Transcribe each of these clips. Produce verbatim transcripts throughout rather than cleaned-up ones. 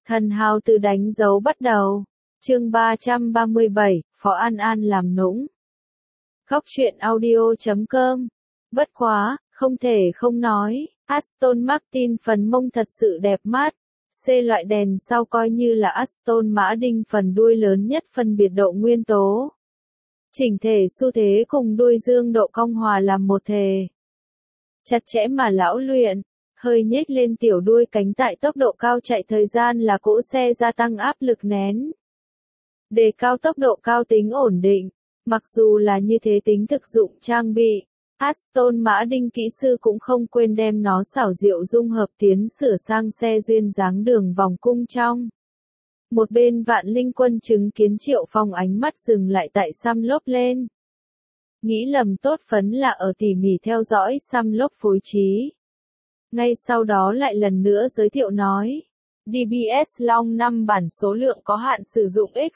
Thần hào từ đánh dấu bắt đầu. Chương ba trăm ba mươi bảy, Phó An An làm nũng. Góc truyện audio chấm com. Bất quá, không thể không nói, Aston Martin phần mông thật sự đẹp mắt. C loại đèn sau coi như là Aston Martin phần đuôi lớn nhất phân biệt độ nguyên tố. Chỉnh thể xu thế cùng đuôi dương độ cong hòa làm một thể. Chặt chẽ mà lão luyện, hơi nhếch lên tiểu đuôi cánh tại tốc độ cao chạy thời gian là cỗ xe gia tăng áp lực nén. Đề cao tốc độ cao tính ổn định, mặc dù là như thế tính thực dụng trang bị, Aston Martin kỹ sư cũng không quên đem nó xảo diệu dung hợp tiến sửa sang xe duyên dáng đường vòng cung trong. Một bên Vạn Linh Quân chứng kiến Triệu Phong ánh mắt dừng lại tại xăm lốp lên. Nghĩ lầm tốt phấn là ở tỉ mỉ theo dõi xăm lốp phối trí. Ngay sau đó lại lần nữa giới thiệu nói, đê bê ét Long năm bản số lượng có hạn sử dụng X.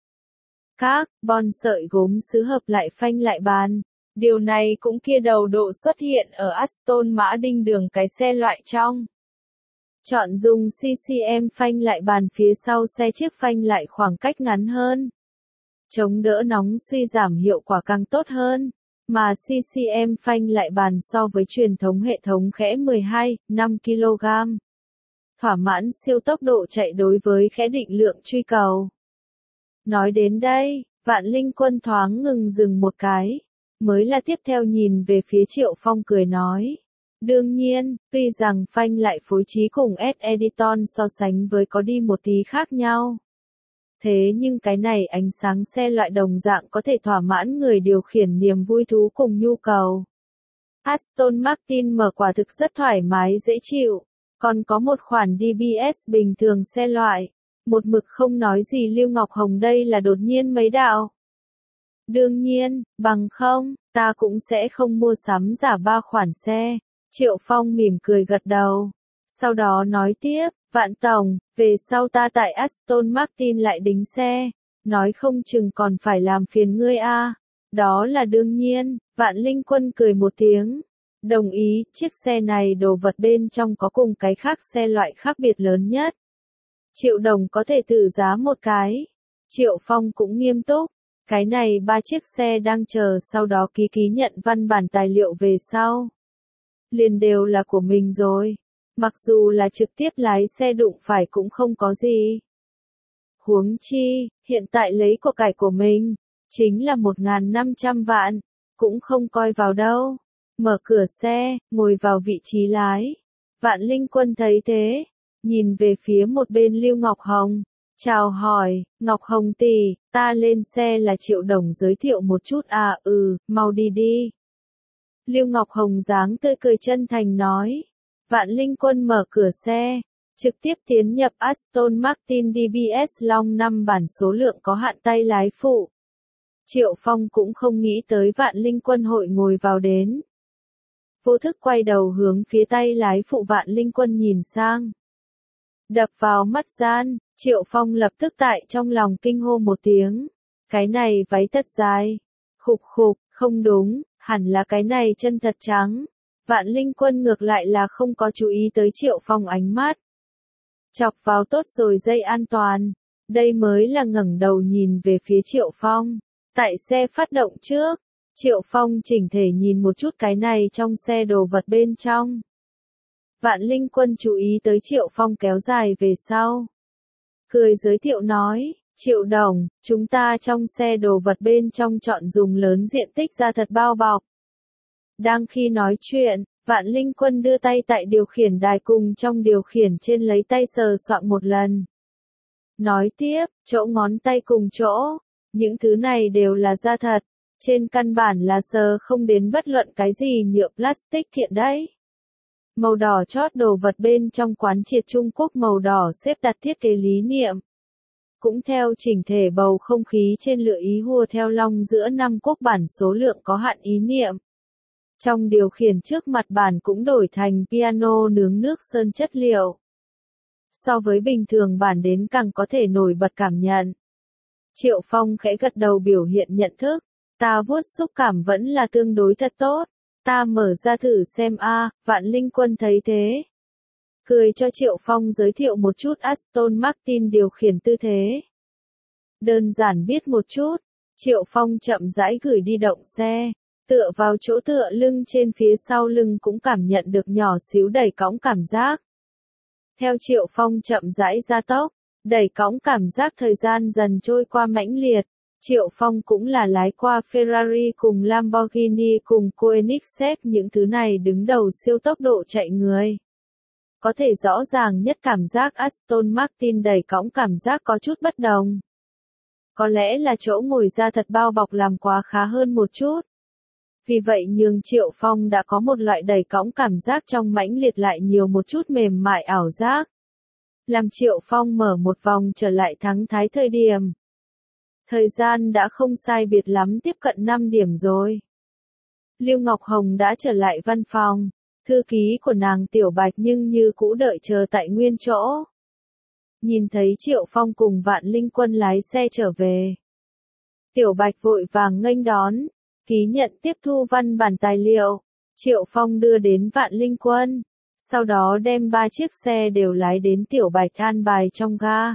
Carbon sợi gốm sứ hợp lại phanh lại bàn. Điều này cũng kia đầu độ xuất hiện ở Aston Martin đường cái xe loại trong. Chọn dùng xê xê em phanh lại bàn phía sau xe chiếc phanh lại khoảng cách ngắn hơn. Chống đỡ nóng suy giảm hiệu quả càng tốt hơn. Mà xê xê em phanh lại bàn so với truyền thống hệ thống khẽ mười hai phẩy năm ki lô gam. Thỏa mãn siêu tốc độ chạy đối với khẽ định lượng truy cầu. Nói đến đây, Vạn Linh Quân thoáng ngừng dừng một cái. Mới là tiếp theo nhìn về phía Triệu Phong cười nói. Đương nhiên, tuy rằng phanh lại phối trí cùng S-Editon so sánh với có đi một tí khác nhau. Thế nhưng cái này ánh sáng xe loại đồng dạng có thể thỏa mãn người điều khiển niềm vui thú cùng nhu cầu. Aston Martin mở quả thực rất thoải mái dễ chịu, còn có một khoản đê bê ét bình thường xe loại. Một mực không nói gì Lưu Ngọc Hồng đây là đột nhiên mấy đạo. Đương nhiên, bằng không, ta cũng sẽ không mua sắm giả ba khoản xe. Triệu Phong mỉm cười gật đầu. Sau đó nói tiếp, Vạn Tổng, về sau ta tại Aston Martin lại đính xe. Nói không chừng còn phải làm phiền ngươi a. À. Đó là đương nhiên, Vạn Linh Quân cười một tiếng. Đồng ý, chiếc xe này đồ vật bên trong có cùng cái khác xe loại khác biệt lớn nhất. Triệu đồng có thể tự giá một cái. Triệu Phong cũng nghiêm túc. Cái này ba chiếc xe đang chờ sau đó ký ký nhận văn bản tài liệu về sau. Liền đều là của mình rồi. Mặc dù là trực tiếp lái xe đụng phải cũng không có gì. Huống chi, hiện tại lấy của cải của mình, chính là một nghìn năm trăm vạn, cũng không coi vào đâu. Mở cửa xe, ngồi vào vị trí lái. Vạn Linh Quân thấy thế, nhìn về phía một bên Lưu Ngọc Hồng. Chào hỏi, Ngọc Hồng tỷ, ta lên xe là Triệu Đồng giới thiệu một chút à ừ, mau đi đi. Lưu Ngọc Hồng dáng tươi cười chân thành nói. Vạn Linh Quân mở cửa xe, trực tiếp tiến nhập Aston Martin đê bê ét Long năm bản số lượng có hạn tay lái phụ. Triệu Phong cũng không nghĩ tới Vạn Linh Quân hội ngồi vào đến. Vô thức quay đầu hướng phía tay lái phụ Vạn Linh Quân nhìn sang. Đập vào mắt gian, Triệu Phong lập tức tại trong lòng kinh hô một tiếng. Cái này váy thật dài. Khục khục, không đúng, hẳn là cái này chân thật trắng. Vạn Linh Quân ngược lại là không có chú ý tới Triệu Phong ánh mắt. Chọc vào tốt rồi dây an toàn. Đây mới là ngẩng đầu nhìn về phía Triệu Phong. Tại xe phát động trước, Triệu Phong chỉnh thể nhìn một chút cái này trong xe đồ vật bên trong. Vạn Linh Quân chú ý tới Triệu Phong kéo dài về sau. Cười giới thiệu nói, Triệu Đồng, chúng ta trong xe đồ vật bên trong chọn dùng lớn diện tích ra thật bao bọc. Đang khi nói chuyện, Vạn Linh Quân đưa tay tại điều khiển đài cùng trong điều khiển trên lấy tay sờ soạng một lần. Nói tiếp, chỗ ngón tay cùng chỗ, những thứ này đều là da thật, trên căn bản là sờ không đến bất luận cái gì nhựa plastic kiện đấy. Màu đỏ chót đồ vật bên trong quán triệt Trung Quốc màu đỏ xếp đặt thiết kế lý niệm. Cũng theo chỉnh thể bầu không khí trên lựa ý hùa theo long giữa năm quốc bản số lượng có hạn ý niệm. Trong điều khiển trước mặt bản cũng đổi thành piano nướng nước sơn chất liệu. So với bình thường bản đến càng có thể nổi bật cảm nhận. Triệu Phong khẽ gật đầu biểu hiện nhận thức. Ta vuốt xúc cảm vẫn là tương đối thật tốt. Ta mở ra thử xem a. Vạn Linh Quân thấy thế. cười cho Triệu Phong giới thiệu một chút Aston Martin điều khiển tư thế. Đơn giản biết một chút, Triệu Phong chậm rãi gửi đi động xe, tựa vào chỗ tựa lưng trên phía sau lưng cũng cảm nhận được nhỏ xíu đẩy cõng cảm giác. Theo Triệu Phong chậm rãi gia tốc, đẩy cõng cảm giác thời gian dần trôi qua mãnh liệt. Triệu Phong cũng là lái qua Ferrari cùng Lamborghini cùng Koenigsegg, những thứ này đứng đầu siêu tốc độ chạy người. Có thể rõ ràng nhất cảm giác Aston Martin đẩy cõng cảm giác có chút bất đồng. Có lẽ là chỗ ngồi da thật bao bọc làm quá khá hơn một chút. Vì vậy nhường Triệu Phong đã có một loại đẩy cõng cảm giác trong mãnh liệt lại nhiều một chút mềm mại ảo giác. Làm Triệu Phong mở một vòng trở lại thắng thái thời điểm. Thời gian đã không sai biệt lắm tiếp cận năm điểm rồi. Lưu Ngọc Hồng đã trở lại văn phòng, thư ký của nàng Tiểu Bạch nhưng như cũ đợi chờ tại nguyên chỗ. Nhìn thấy Triệu Phong cùng Vạn Linh Quân lái xe trở về. Tiểu Bạch vội vàng nghênh đón, ký nhận tiếp thu văn bản tài liệu. Triệu Phong đưa đến Vạn Linh Quân, sau đó đem ba chiếc xe đều lái đến Tiểu Bạch an bài trong ga.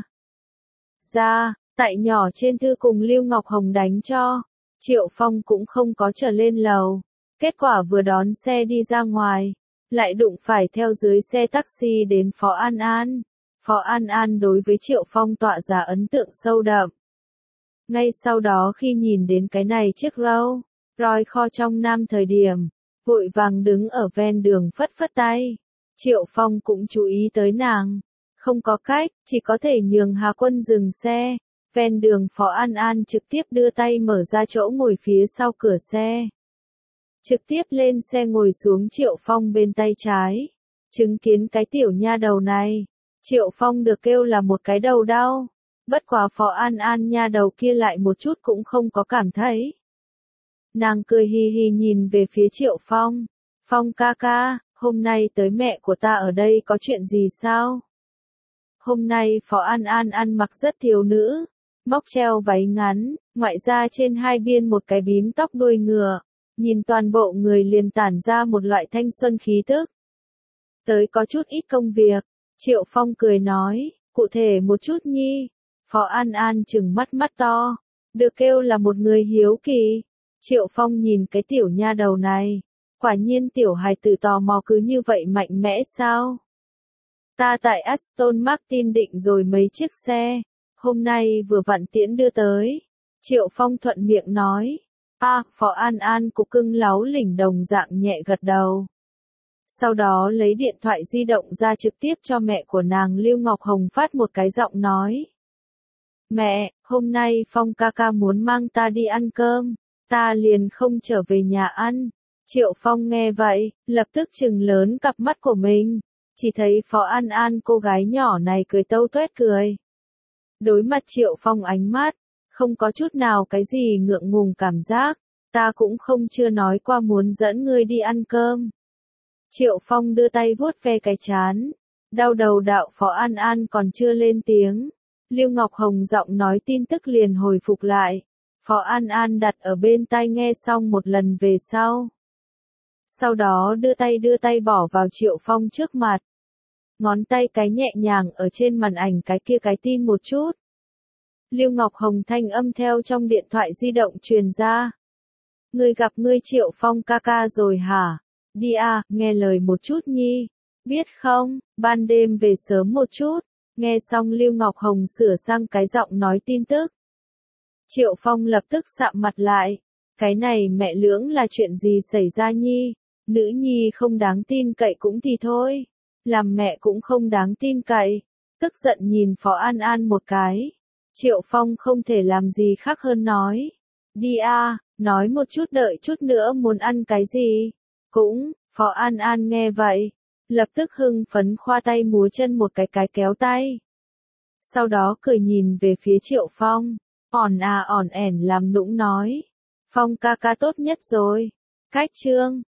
Ra, tại nhỏ trên thư cùng Lưu Ngọc Hồng đánh cho, Triệu Phong cũng không có trở lên lầu. Kết quả vừa đón xe đi ra ngoài, lại đụng phải theo dưới xe taxi đến Phó An An. Phó An An đối với Triệu Phong tỏa ra ấn tượng sâu đậm. Ngay sau đó khi nhìn đến cái này chiếc Rolls Royce kho trong Nam thời điểm, vội vàng đứng ở ven đường phất phất tay. Triệu Phong cũng chú ý tới nàng. Không có cách, chỉ có thể nhường Hà Quân dừng xe. Ven đường Phó An An trực tiếp đưa tay mở ra chỗ ngồi phía sau cửa xe. Trực tiếp lên xe ngồi xuống Triệu Phong bên tay trái. Chứng kiến cái tiểu nha đầu này. Triệu Phong được kêu là một cái đầu đau. Bất quá Phó An An nha đầu kia lại một chút cũng không có cảm thấy. Nàng cười hì hì nhìn về phía Triệu Phong. Phong ca ca, hôm nay tới mẹ của ta ở đây có chuyện gì sao? Hôm nay Phó An An ăn mặc rất thiếu nữ. Móc treo váy ngắn, ngoại ra trên hai biên một cái bím tóc đuôi ngựa. Nhìn toàn bộ người liền tản ra một loại thanh xuân khí tức. Tới có chút ít công việc. Triệu Phong cười nói, cụ thể một chút nhi. Phó An An trừng mắt mắt to, được kêu là một người hiếu kỳ. Triệu Phong nhìn cái tiểu nha đầu này, quả nhiên tiểu hài tử tò mò cứ như vậy mạnh mẽ sao? Ta tại Aston Martin định rồi mấy chiếc xe, hôm nay vừa vặn tiễn đưa tới. Triệu Phong thuận miệng nói, a, à, Phó An An cục cưng láu lỉnh đồng dạng nhẹ gật đầu. Sau đó lấy điện thoại di động ra trực tiếp cho mẹ của nàng Lưu Ngọc Hồng phát một cái giọng nói. Mẹ, hôm nay Phong ca ca muốn mang ta đi ăn cơm, ta liền không trở về nhà ăn. Triệu Phong nghe vậy, lập tức trừng lớn cặp mắt của mình, chỉ thấy Phó An An cô gái nhỏ này cười tâu tuét cười. Đối mặt Triệu Phong ánh mắt, không có chút nào cái gì ngượng ngùng cảm giác, ta cũng không chưa nói qua muốn dẫn ngươi đi ăn cơm. Triệu Phong đưa tay vuốt ve cái trán, đau đầu đạo Phó An An còn chưa lên tiếng. Lưu Ngọc Hồng giọng nói tin tức liền hồi phục lại. Phó An An đặt ở bên tai nghe xong một lần về sau. Sau đó đưa tay đưa tay bỏ vào Triệu Phong trước mặt. Ngón tay cái nhẹ nhàng ở trên màn ảnh cái kia cái tin một chút. Lưu Ngọc Hồng thanh âm theo trong điện thoại di động truyền ra. Ngươi gặp ngươi Triệu Phong ca ca rồi hả? Đi à, nghe lời một chút nhi. Biết không, ban đêm về sớm một chút. Nghe xong Lưu Ngọc Hồng sửa sang cái giọng nói tin tức. Triệu Phong lập tức sạm mặt lại. Cái này mẹ lưỡng là chuyện gì xảy ra nhi? Nữ nhi không đáng tin cậy cũng thì thôi. Làm mẹ cũng không đáng tin cậy. Tức giận nhìn Phó An An một cái. Triệu Phong không thể làm gì khác hơn nói. Đi à, nói một chút đợi chút nữa muốn ăn cái gì? Cũng, Phó An An nghe vậy. Lập tức hưng phấn khoa tay múa chân một cái cái kéo tay. Sau đó cười nhìn về phía Triệu Phong. Ỏn à ỏn ẻn làm nũng nói. Phong ca ca tốt nhất rồi. Cách chương.